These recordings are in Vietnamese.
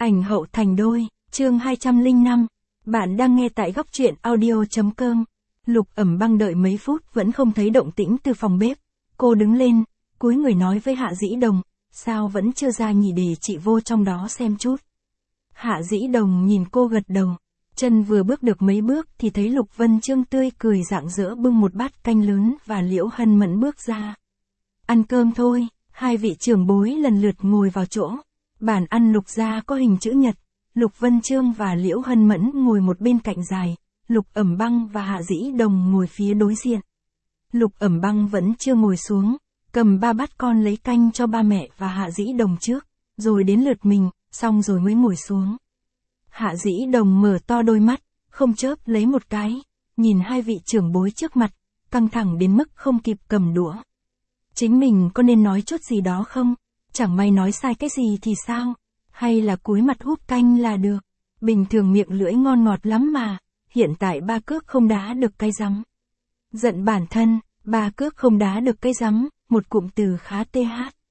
Ảnh hậu thành đôi, chương 205. Bạn đang nghe tại góc truyện audio.com. Lục Ẩm Băng đợi mấy phút vẫn không thấy động tĩnh từ phòng bếp. Cô đứng lên, cúi người nói với Hạ Dĩ Đồng, sao vẫn chưa ra nhỉ, để chị vô trong đó xem chút. Hạ Dĩ Đồng nhìn cô gật đầu. Chân vừa bước được mấy bước thì thấy Lục Vân Chương tươi cười rạng rỡ bưng một bát canh lớn và Liễu Hân Mẫn bước ra. Ăn cơm thôi, hai vị trưởng bối lần lượt ngồi vào chỗ. Bàn ăn Lục gia có hình chữ nhật, Lục Vân Chương và Liễu Hân Mẫn ngồi một bên cạnh dài, Lục Ẩm Băng và Hạ Dĩ Đồng ngồi phía đối diện. Lục Ẩm Băng vẫn chưa ngồi xuống, cầm 3 bát con lấy canh cho ba mẹ và Hạ Dĩ Đồng trước, rồi đến lượt mình, xong rồi mới ngồi xuống. Hạ Dĩ Đồng mở to đôi mắt, không chớp lấy một cái, nhìn hai vị trưởng bối trước mặt, căng thẳng đến mức không kịp cầm đũa. Chính mình có nên nói chút gì đó không? Chẳng may nói sai cái gì thì sao? Hay là cúi mặt húp canh là được? Bình thường miệng lưỡi ngon ngọt lắm mà, hiện tại ba cước không đá được cái rắm. Giận bản thân, ba cước không đá được cái rắm, một cụm từ khá th.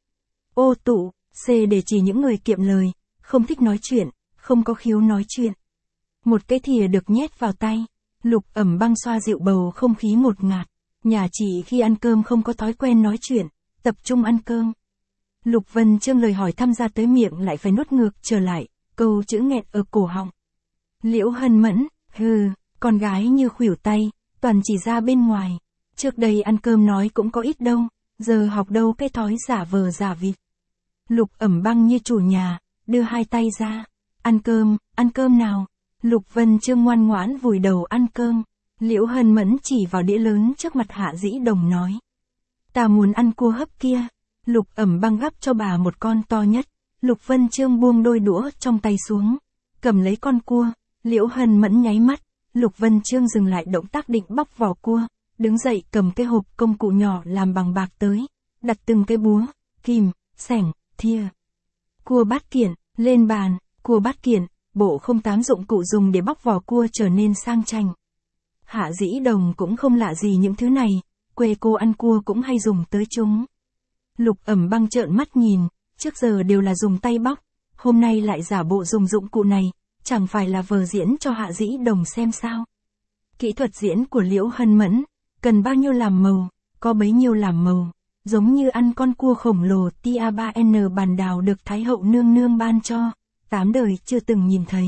Ô tụ, C để chỉ những người kiệm lời, không thích nói chuyện, không có khiếu nói chuyện. Một cái thìa được nhét vào tay, Lục Ẩm Băng xoa dịu bầu không khí ngột ngạt. Nhà chị khi ăn cơm không có thói quen nói chuyện, tập trung ăn cơm. Lục Vân Chương lời hỏi thăm ra tới miệng lại phải nuốt ngược trở lại, câu chữ nghẹn ở cổ họng. Liễu Hân Mẫn, con gái như khuỷu tay, toàn chỉ ra bên ngoài. Trước đây ăn cơm nói cũng có ít đâu, giờ học đâu cái thói giả vờ giả vịt. Lục Ẩm Băng như chủ nhà, đưa hai tay ra. Ăn cơm nào. Lục Vân Chương ngoan ngoãn vùi đầu ăn cơm. Liễu Hân Mẫn chỉ vào đĩa lớn trước mặt Hạ Dĩ Đồng nói. Ta muốn ăn cua hấp kia. Lục Ẩm Băng gắp cho bà một con to nhất. Lục Vân Chương buông đôi đũa trong tay xuống, cầm lấy con cua. Liễu Hân Mẫn nháy mắt. Lục Vân Chương dừng lại động tác định bóc vỏ cua, đứng dậy cầm cái hộp công cụ nhỏ làm bằng bạc tới, đặt từng cái búa, kìm, xẻng, thìa. Cua bát kiện, lên bàn. Cua bát kiện, bộ không 8 dụng cụ dùng để bóc vỏ cua trở nên sang chảnh. Hạ Dĩ Đồng cũng không lạ gì những thứ này, quê cô ăn cua cũng hay dùng tới chúng. Lục Ẩm Băng trợn mắt nhìn, trước giờ đều là dùng tay bóc, hôm nay lại giả bộ dùng dụng cụ này, chẳng phải là vờ diễn cho Hạ Dĩ Đồng xem sao. Kỹ thuật diễn của Liễu Hân Mẫn, cần bao nhiêu làm màu, có bấy nhiêu làm màu, giống như ăn con cua khổng lồ tia-3N bàn đào được Thái hậu nương nương ban cho, 8 đời chưa từng nhìn thấy.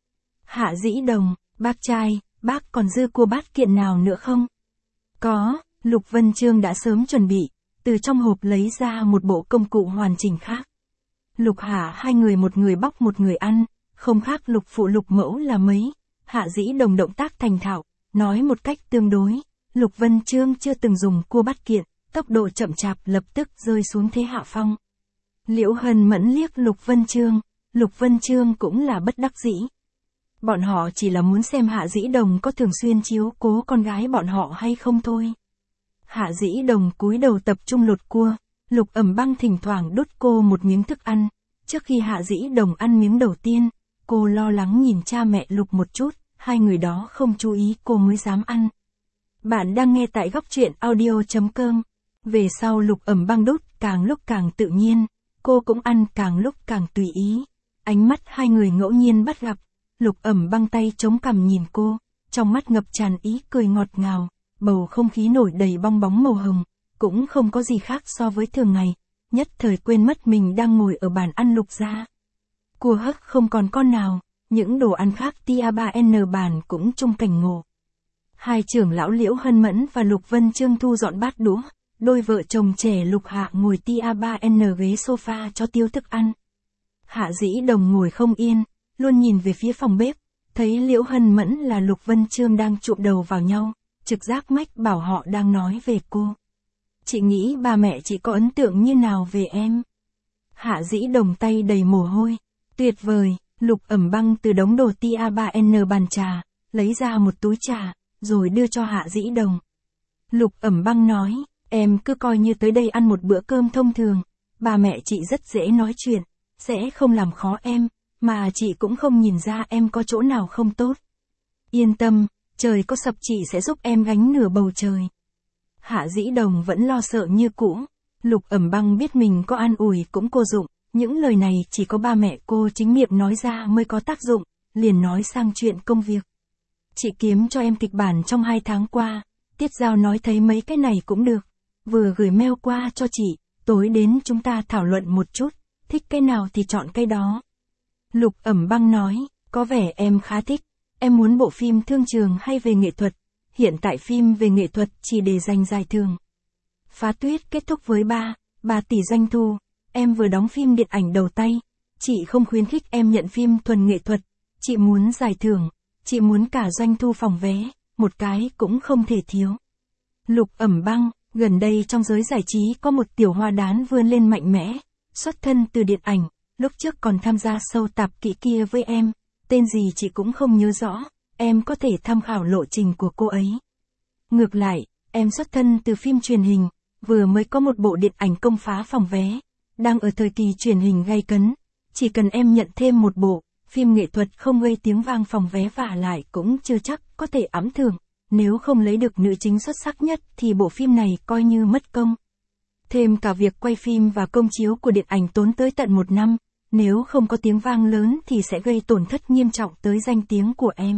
Hạ Dĩ Đồng, bác trai, bác còn dư cua bát kiện nào nữa không? Có, Lục Vân Chương đã sớm chuẩn bị, từ trong hộp lấy ra một bộ công cụ hoàn chỉnh khác. Lục Hạ hai người, một người bóc một người ăn, không khác Lục phụ Lục mẫu là mấy. Hạ Dĩ Đồng động tác thành thạo, nói một cách tương đối. Lục Vân Chương chưa từng dùng cua bát kiện, tốc độ chậm chạp lập tức rơi xuống thế hạ phong. Liễu Hân Mẫn liếc Lục Vân Chương cũng là bất đắc dĩ. Bọn họ chỉ là muốn xem Hạ Dĩ Đồng có thường xuyên chiếu cố con gái bọn họ hay không thôi. Hạ Dĩ Đồng cúi đầu tập trung lột cua, Lục Ẩm Băng thỉnh thoảng đút cô một miếng thức ăn. Trước khi Hạ Dĩ Đồng ăn miếng đầu tiên, cô lo lắng nhìn cha mẹ Lục một chút, hai người đó không chú ý cô mới dám ăn. Bạn đang nghe tại góc truyện audio.com. Về sau Lục Ẩm Băng đút càng lúc càng tự nhiên, cô cũng ăn càng lúc càng tùy ý. Ánh mắt hai người ngẫu nhiên bắt gặp, Lục Ẩm Băng tay chống cằm nhìn cô, trong mắt ngập tràn ý cười ngọt ngào, bầu không khí nổi đầy bong bóng màu hồng, cũng không có gì khác so với thường ngày, nhất thời quên mất mình đang ngồi ở bàn ăn Lục gia. Cua hấp không còn con nào, những đồ ăn khác tia-3N bàn cũng chung cảnh ngộ. Hai trưởng lão Liễu Hân Mẫn và Lục Vân Chương thu dọn bát đũa, đôi vợ chồng trẻ Lục Hạ ngồi tia-3N ghế sofa cho tiêu thức ăn. Hạ Dĩ Đồng ngồi không yên, luôn nhìn về phía phòng bếp, thấy Liễu Hân Mẫn là Lục Vân Chương đang chụm đầu vào nhau, trực giác mách bảo họ đang nói về cô. Chị nghĩ ba mẹ chị có ấn tượng như nào về em? Hạ Dĩ Đồng tay đầy mồ hôi. Tuyệt vời. Lục Ẩm Băng từ đống đồ tia-3N bàn trà, lấy ra một túi trà, rồi đưa cho Hạ Dĩ Đồng. Lục Ẩm Băng nói, em cứ coi như tới đây ăn một bữa cơm thông thường, ba mẹ chị rất dễ nói chuyện, sẽ không làm khó em, mà chị cũng không nhìn ra em có chỗ nào không tốt. Yên tâm, trời có sập chị sẽ giúp em gánh nửa bầu trời. Hạ Dĩ Đồng vẫn lo sợ như cũ. Lục Ẩm Băng biết mình có an ủi cũng vô dụng, Những lời này chỉ có ba mẹ cô chính miệng nói ra mới có tác dụng, liền nói sang chuyện công việc. Chị kiếm cho em kịch bản trong 2 tháng qua, Tiết Giao nói thấy mấy cái này cũng được. Vừa gửi mail qua cho chị, tối đến chúng ta thảo luận một chút, thích cái nào thì chọn cái đó. Lục Ẩm Băng nói, có vẻ em khá thích, em muốn bộ phim thương trường hay về nghệ thuật, hiện tại phim về nghệ thuật chỉ để giành giải thưởng. Phá Tuyết kết thúc với 3 tỷ doanh thu, em vừa đóng phim điện ảnh đầu tay, chị không khuyến khích em nhận phim thuần nghệ thuật, chị muốn giải thưởng, chị muốn cả doanh thu phòng vé, một cái cũng không thể thiếu. Lục Ẩm Băng, gần đây trong giới giải trí có một tiểu hoa đán vươn lên mạnh mẽ, xuất thân từ điện ảnh, lúc trước còn tham gia show tạp kỹ kia với em, tên gì chị cũng không nhớ rõ, em có thể tham khảo lộ trình của cô ấy. Ngược lại, em xuất thân từ phim truyền hình, vừa mới có một bộ điện ảnh công phá phòng vé, đang ở thời kỳ truyền hình gay cấn, chỉ cần em nhận thêm một bộ, phim nghệ thuật không gây tiếng vang phòng vé vả lại cũng chưa chắc có thể ẵm thưởng, nếu không lấy được nữ chính xuất sắc nhất thì bộ phim này coi như mất công. Thêm cả việc quay phim và công chiếu của điện ảnh tốn tới tận 1 năm, nếu không có tiếng vang lớn thì sẽ gây tổn thất nghiêm trọng tới danh tiếng của em.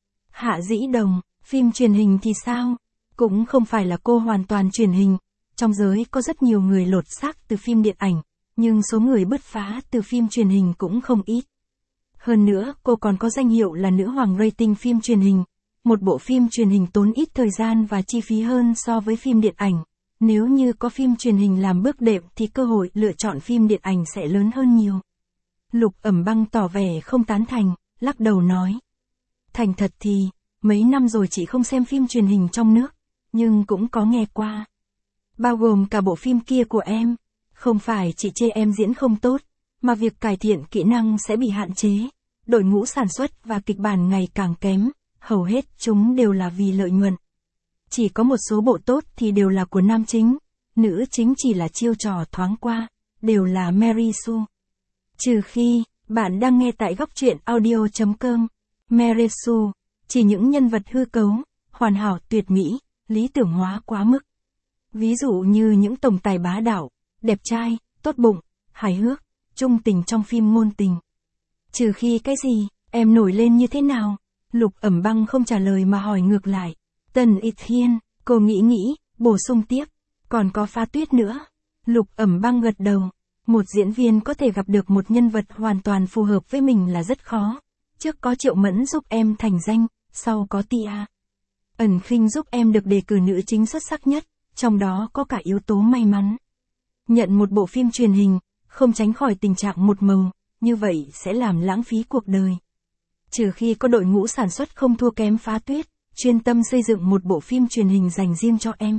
Hạ Dĩ Đồng, phim truyền hình thì sao? Cũng không phải là cô hoàn toàn truyền hình, trong giới có rất nhiều người lột xác từ phim điện ảnh, nhưng số người bứt phá từ phim truyền hình cũng không ít. Hơn nữa, cô còn có danh hiệu là nữ hoàng rating phim truyền hình. Một bộ phim truyền hình tốn ít thời gian và chi phí hơn so với phim điện ảnh. Nếu như có phim truyền hình làm bước đệm thì cơ hội lựa chọn phim điện ảnh sẽ lớn hơn nhiều. Lục Ẩm Băng tỏ vẻ không tán thành, lắc đầu nói. Thành thật thì, mấy năm rồi chị không xem phim truyền hình trong nước, nhưng cũng có nghe qua. Bao gồm cả bộ phim kia của em. Không phải chị chê em diễn không tốt, mà việc cải thiện kỹ năng sẽ bị hạn chế. Đội ngũ sản xuất và kịch bản ngày càng kém, hầu hết chúng đều là vì lợi nhuận. Chỉ có một số bộ tốt thì đều là của nam chính, nữ chính chỉ là chiêu trò thoáng qua, đều là Mary Sue. Trừ khi, bạn đang nghe tại góc truyện audio.com, Mary Sue, chỉ những nhân vật hư cấu, hoàn hảo tuyệt mỹ, lý tưởng hóa quá mức. Ví dụ như những tổng tài bá đạo, đẹp trai, tốt bụng, hài hước, trung tình trong phim ngôn tình. Trừ khi cái gì, em nổi lên như thế nào? Lục Ẩm Băng không trả lời mà hỏi ngược lại. Tần Ít Hiên, cô nghĩ, bổ sung tiếp. Còn có Phá Tuyết nữa. Lục Ẩm Băng gật đầu. Một diễn viên có thể gặp được một nhân vật hoàn toàn phù hợp với mình là rất khó. Trước có Triệu Mẫn giúp em thành danh, sau có Tia Ẩn Khinh giúp em được đề cử nữ chính xuất sắc nhất, trong đó có cả yếu tố may mắn. Nhận một bộ phim truyền hình, không tránh khỏi tình trạng một màu, như vậy sẽ làm lãng phí cuộc đời. Trừ khi có đội ngũ sản xuất không thua kém Phá Tuyết, chuyên tâm xây dựng một bộ phim truyền hình dành riêng cho em.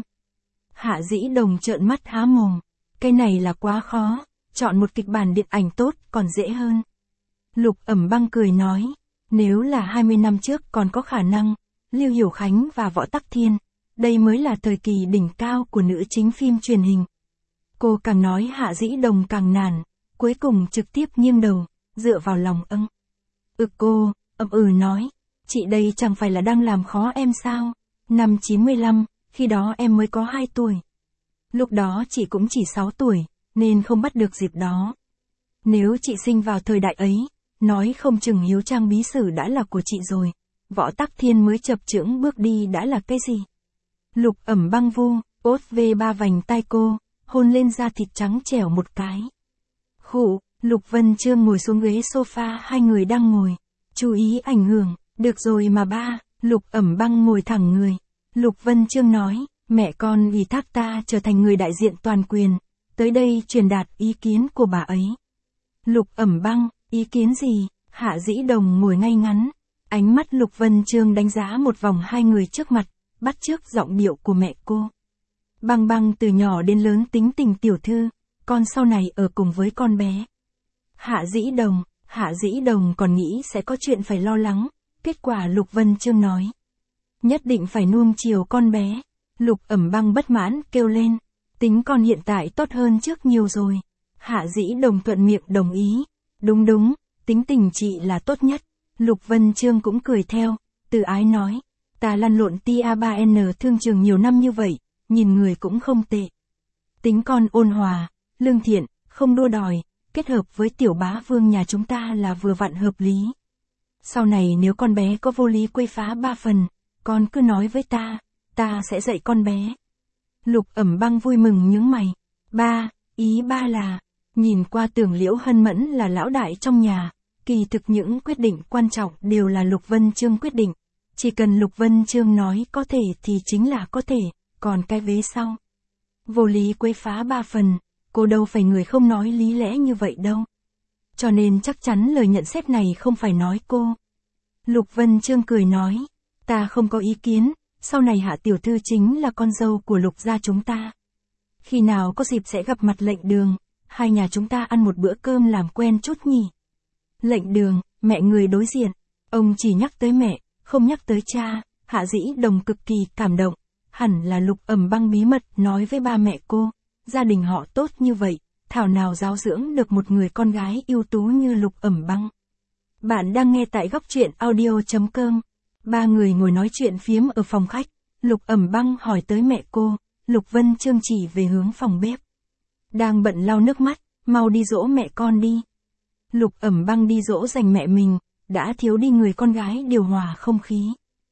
Hạ Dĩ Đồng trợn mắt há mồm. Cái này là quá khó, chọn một kịch bản điện ảnh tốt còn dễ hơn. Lục Ẩm Băng cười nói, nếu là 20 năm trước còn có khả năng, Lưu Hiểu Khánh và Võ Tắc Thiên, đây mới là thời kỳ đỉnh cao của nữ chính phim truyền hình. Cô càng nói Hạ Dĩ Đồng càng nản, cuối cùng trực tiếp nghiêng đầu, dựa vào lòng âng. Cô, nói, chị đây chẳng phải là đang làm khó em sao? Năm 95, khi đó em mới có 2 tuổi. Lúc đó chị cũng chỉ 6 tuổi, nên không bắt được dịp đó. Nếu chị sinh vào thời đại ấy, nói không chừng Hiếu Trang Bí Sử đã là của chị rồi. Võ Tắc Thiên mới chập chững bước đi đã là cái gì? Lục Ẩm Băng vu, ốt về 3 vành tai cô, hôn lên da thịt trắng trẻo một cái. Khụ, Lục Vân Chương ngồi xuống ghế sofa hai người đang ngồi. Chú ý ảnh hưởng, được rồi mà ba. Lục Ẩm Băng ngồi thẳng người. Lục Vân Chương nói, mẹ con ủy thác ta trở thành người đại diện toàn quyền, tới đây truyền đạt ý kiến của bà ấy. Lục Ẩm Băng, ý kiến gì? Hạ Dĩ Đồng ngồi ngay ngắn. Ánh mắt Lục Vân Chương đánh giá một vòng hai người trước mặt, bắt chước giọng điệu của mẹ cô. Băng Băng từ nhỏ đến lớn tính tình tiểu thư, con sau này ở cùng với con bé. Hạ Dĩ Đồng còn nghĩ sẽ có chuyện phải lo lắng, kết quả Lục Vân Chương nói. Nhất định phải nuông chiều con bé. Lục Ẩm Băng bất mãn kêu lên, tính con hiện tại tốt hơn trước nhiều rồi. Hạ Dĩ Đồng thuận miệng đồng ý. Đúng, tính tình chị là tốt nhất. Lục Vân Chương cũng cười theo, từ ái nói, ta lăn lộn TA3N thương trường nhiều năm như vậy, nhìn người cũng không tệ. Tính con ôn hòa, lương thiện, không đua đòi, kết hợp với tiểu bá vương nhà chúng ta là vừa vặn hợp lý. Sau này nếu con bé có vô lý quấy phá 3 phần, con cứ nói với ta sẽ dạy con bé. Lục Ẩm Băng vui mừng nhướng mày. Ba, ý ba là, nhìn qua tưởng Liễu Hân Mẫn là lão đại trong nhà, kỳ thực những quyết định quan trọng đều là Lục Vân Chương quyết định. Chỉ cần Lục Vân Chương nói có thể thì chính là có thể, còn cái vế sau. Vô lý quấy phá 3 phần, cô đâu phải người không nói lý lẽ như vậy đâu. Cho nên chắc chắn lời nhận xét này không phải nói cô. Lục Vân Chương cười nói, ta không có ý kiến, sau này Hạ tiểu thư chính là con dâu của Lục gia chúng ta. Khi nào có dịp sẽ gặp mặt Lệnh Đường, hai nhà chúng ta ăn một bữa cơm làm quen chút nhỉ. Lệnh Đường, mẹ người đối diện, ông chỉ nhắc tới mẹ, không nhắc tới cha. Hạ Dĩ Đồng cực kỳ cảm động, hẳn là Lục Ẩm Băng bí mật nói với ba mẹ cô, gia đình họ tốt như vậy, thảo nào giáo dưỡng được một người con gái ưu tú như Lục Ẩm Băng. Bạn đang nghe tại góc truyện audio.com. Ba người ngồi nói chuyện phiếm ở phòng khách, Lục Ẩm Băng hỏi tới mẹ cô, Lục Vân Chương chỉ về hướng phòng bếp. Đang bận lau nước mắt, mau đi dỗ mẹ con đi. Lục Ẩm Băng đi dỗ dành mẹ mình, đã thiếu đi người con gái điều hòa không khí.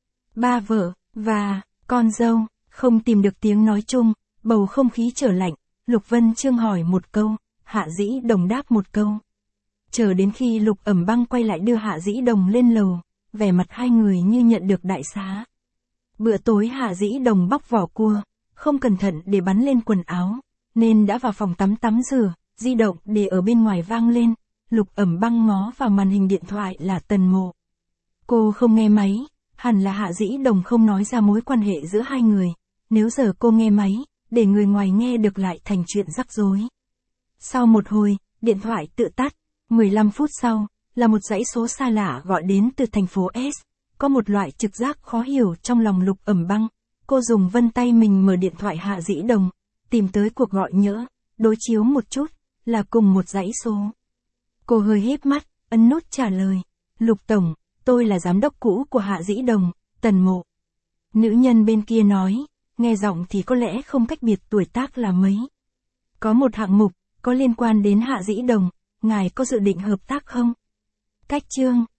Ba vợ và con dâu không tìm được tiếng nói chung, bầu không khí trở lạnh. Lục Vân Chương hỏi một câu, Hạ Dĩ Đồng đáp một câu. Chờ đến khi Lục Ẩm Băng quay lại đưa Hạ Dĩ Đồng lên lầu, vẻ mặt hai người như nhận được đại xá. Bữa tối Hạ Dĩ Đồng bóc vỏ cua, không cẩn thận để bắn lên quần áo, nên đã vào phòng tắm rửa, di động để ở bên ngoài vang lên. Lục Ẩm Băng ngó vào màn hình điện thoại là Tần Mộ. Cô không nghe máy, hẳn là Hạ Dĩ Đồng không nói ra mối quan hệ giữa hai người, nếu giờ cô nghe máy, để người ngoài nghe được lại thành chuyện rắc rối. Sau một hồi, điện thoại tự tắt, 15 phút sau, là một dãy số xa lạ gọi đến từ thành phố S. Có một loại trực giác khó hiểu trong lòng Lục Ẩm Băng, cô dùng vân tay mình mở điện thoại Hạ Dĩ Đồng, tìm tới cuộc gọi nhỡ, đối chiếu một chút, là cùng một dãy số. Cô hơi híp mắt, ấn nút trả lời, Lục Tổng, tôi là giám đốc cũ của Hạ Dĩ Đồng, Tần Mộ. Nữ nhân bên kia nói, nghe giọng thì có lẽ không cách biệt tuổi tác là mấy. Có một hạng mục, có liên quan đến Hạ Dĩ Đồng, ngài có dự định hợp tác không? Cách chương